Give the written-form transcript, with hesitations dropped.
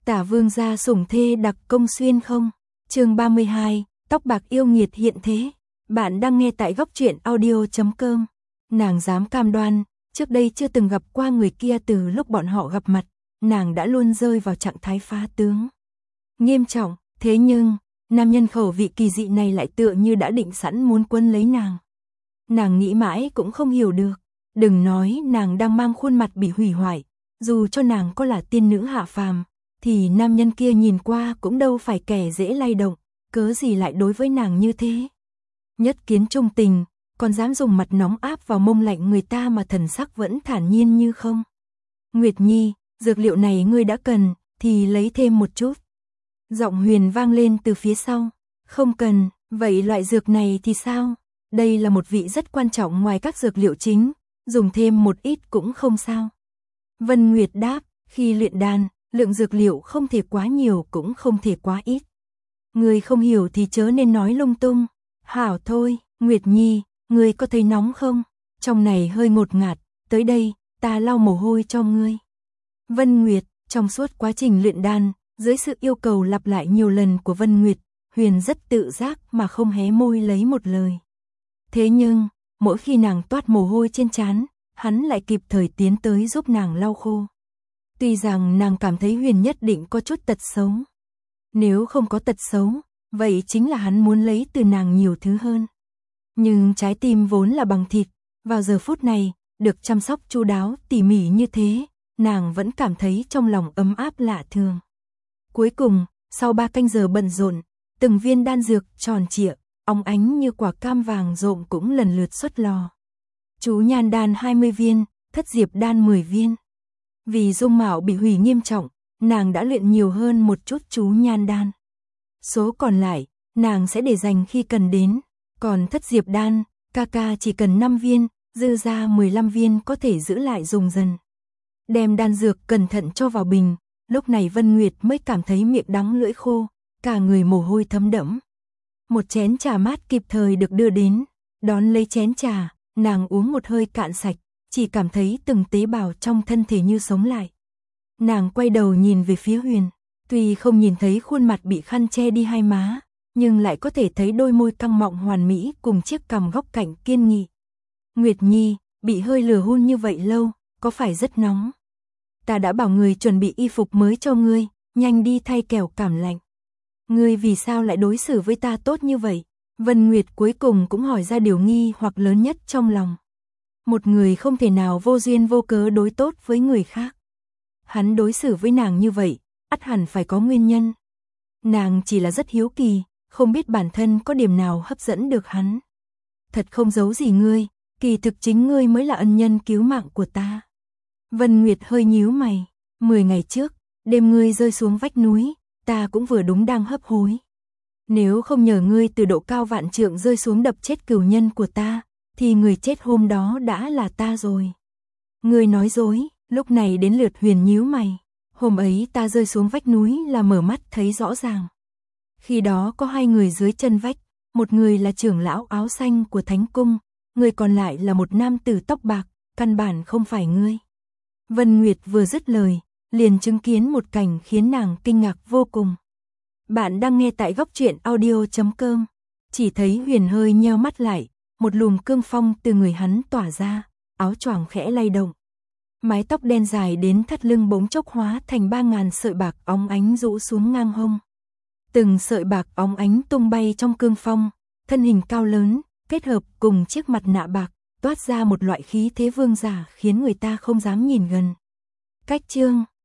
Tả vương gia sủng thê đặc công xuyên không? Chương 32, tóc bạc yêu nghiệt hiện thế. Bạn đang nghe tại góc truyện audio.com. Nàng dám cam đoan, trước đây chưa từng gặp qua người kia từ lúc bọn họ gặp mặt, nàng đã luôn rơi vào trạng thái phá tướng. Nghiêm trọng, thế nhưng, nam nhân khẩu vị kỳ dị này lại tựa như đã định sẵn muốn quấn lấy nàng. Nàng nghĩ mãi cũng không hiểu được, đừng nói nàng đang mang khuôn mặt bị hủy hoại, dù cho nàng có là tiên nữ hạ phàm, thì nam nhân kia nhìn qua cũng đâu phải kẻ dễ lay động, cớ gì lại đối với nàng như thế. Nhất kiến trung tình, còn dám dùng mặt nóng áp vào mông lạnh người ta mà thần sắc vẫn thản nhiên như không. Nguyệt Nhi, dược liệu này ngươi đã cần, thì lấy thêm một chút. Giọng Huyền vang lên từ phía sau. Không cần, vậy loại dược này thì sao? Đây là một vị rất quan trọng ngoài các dược liệu chính, dùng thêm một ít cũng không sao. Vân Nguyệt đáp, khi luyện đan, lượng dược liệu không thể quá nhiều cũng không thể quá ít. Ngươi không hiểu thì chớ nên nói lung tung. Hảo thôi, Nguyệt Nhi, ngươi có thấy nóng không? Trong này hơi ngột ngạt, tới đây, ta lau mồ hôi cho ngươi. Vân Nguyệt, trong suốt quá trình luyện đan, dưới sự yêu cầu lặp lại nhiều lần của Vân Nguyệt, Huyền rất tự giác mà không hé môi lấy một lời. Thế nhưng, mỗi khi nàng toát mồ hôi trên trán, hắn lại kịp thời tiến tới giúp nàng lau khô. Tuy rằng nàng cảm thấy Huyền nhất định có chút tật xấu. Nếu không có tật xấu, vậy chính là hắn muốn lấy từ nàng nhiều thứ hơn. Nhưng trái tim vốn là bằng thịt, vào giờ phút này, được chăm sóc chu đáo tỉ mỉ như thế, nàng vẫn cảm thấy trong lòng ấm áp lạ thường. Cuối cùng, sau 3 canh giờ bận rộn, từng viên đan dược tròn trịa, óng ánh như quả cam vàng rộm cũng lần lượt xuất lò. Chú nhan đan 20 viên, thất diệp đan 10 viên. Vì dung mạo bị hủy nghiêm trọng, nàng đã luyện nhiều hơn một chút chú nhan đan. Số còn lại, nàng sẽ để dành khi cần đến. Còn thất diệp đan, ca chỉ cần 5 viên, dư ra 15 viên có thể giữ lại dùng dần. Đem đan dược cẩn thận cho vào bình, lúc này Vân Nguyệt mới cảm thấy miệng đắng lưỡi khô, cả người mồ hôi thấm đẫm. Một chén trà mát kịp thời được đưa đến, đón lấy chén trà, nàng uống một hơi cạn sạch, chỉ cảm thấy từng tế bào trong thân thể như sống lại. Nàng quay đầu nhìn về phía Huyền, tuy không nhìn thấy khuôn mặt bị khăn che đi hai má, nhưng lại có thể thấy đôi môi căng mọng hoàn mỹ cùng chiếc cằm góc cạnh kiên nghị. Nguyệt Nhi, bị hơi lửa hun như vậy lâu, có phải rất nóng? Ta đã bảo người chuẩn bị y phục mới cho ngươi, nhanh đi thay kẻo cảm lạnh. Ngươi vì sao lại đối xử với ta tốt như vậy? Vân Nguyệt cuối cùng cũng hỏi ra điều nghi hoặc lớn nhất trong lòng. Một người không thể nào vô duyên vô cớ đối tốt với người khác. Hắn đối xử với nàng như vậy, ắt hẳn phải có nguyên nhân. Nàng chỉ là rất hiếu kỳ, không biết bản thân có điểm nào hấp dẫn được hắn. Thật không giấu gì ngươi, kỳ thực chính ngươi mới là ân nhân cứu mạng của ta. Vân Nguyệt hơi nhíu mày, 10 ngày trước, đêm ngươi rơi xuống vách núi, ta cũng vừa đúng đang hấp hối. Nếu không nhờ ngươi từ độ cao vạn trượng rơi xuống đập chết cửu nhân của ta, thì người chết hôm đó đã là ta rồi. Ngươi nói dối, lúc này đến lượt Huyền nhíu mày. Hôm ấy ta rơi xuống vách núi là mở mắt thấy rõ ràng. Khi đó có 2 người dưới chân vách, một người là trưởng lão áo xanh của Thánh Cung, người còn lại là một nam tử tóc bạc, căn bản không phải ngươi. Vân Nguyệt vừa dứt lời, liền chứng kiến một cảnh khiến nàng kinh ngạc vô cùng. Bạn đang nghe tại góc truyện audio.com. Chỉ thấy Huyền hơi nheo mắt lại, một luồng cương phong từ người hắn tỏa ra, áo choàng khẽ lay động. Mái tóc đen dài đến thắt lưng bỗng chốc hóa thành 3000 sợi bạc óng ánh rũ xuống ngang hông. Từng sợi bạc óng ánh tung bay trong cương phong, thân hình cao lớn, kết hợp cùng chiếc mặt nạ bạc, toát ra một loại khí thế vương giả khiến người ta không dám nhìn gần. Cách chương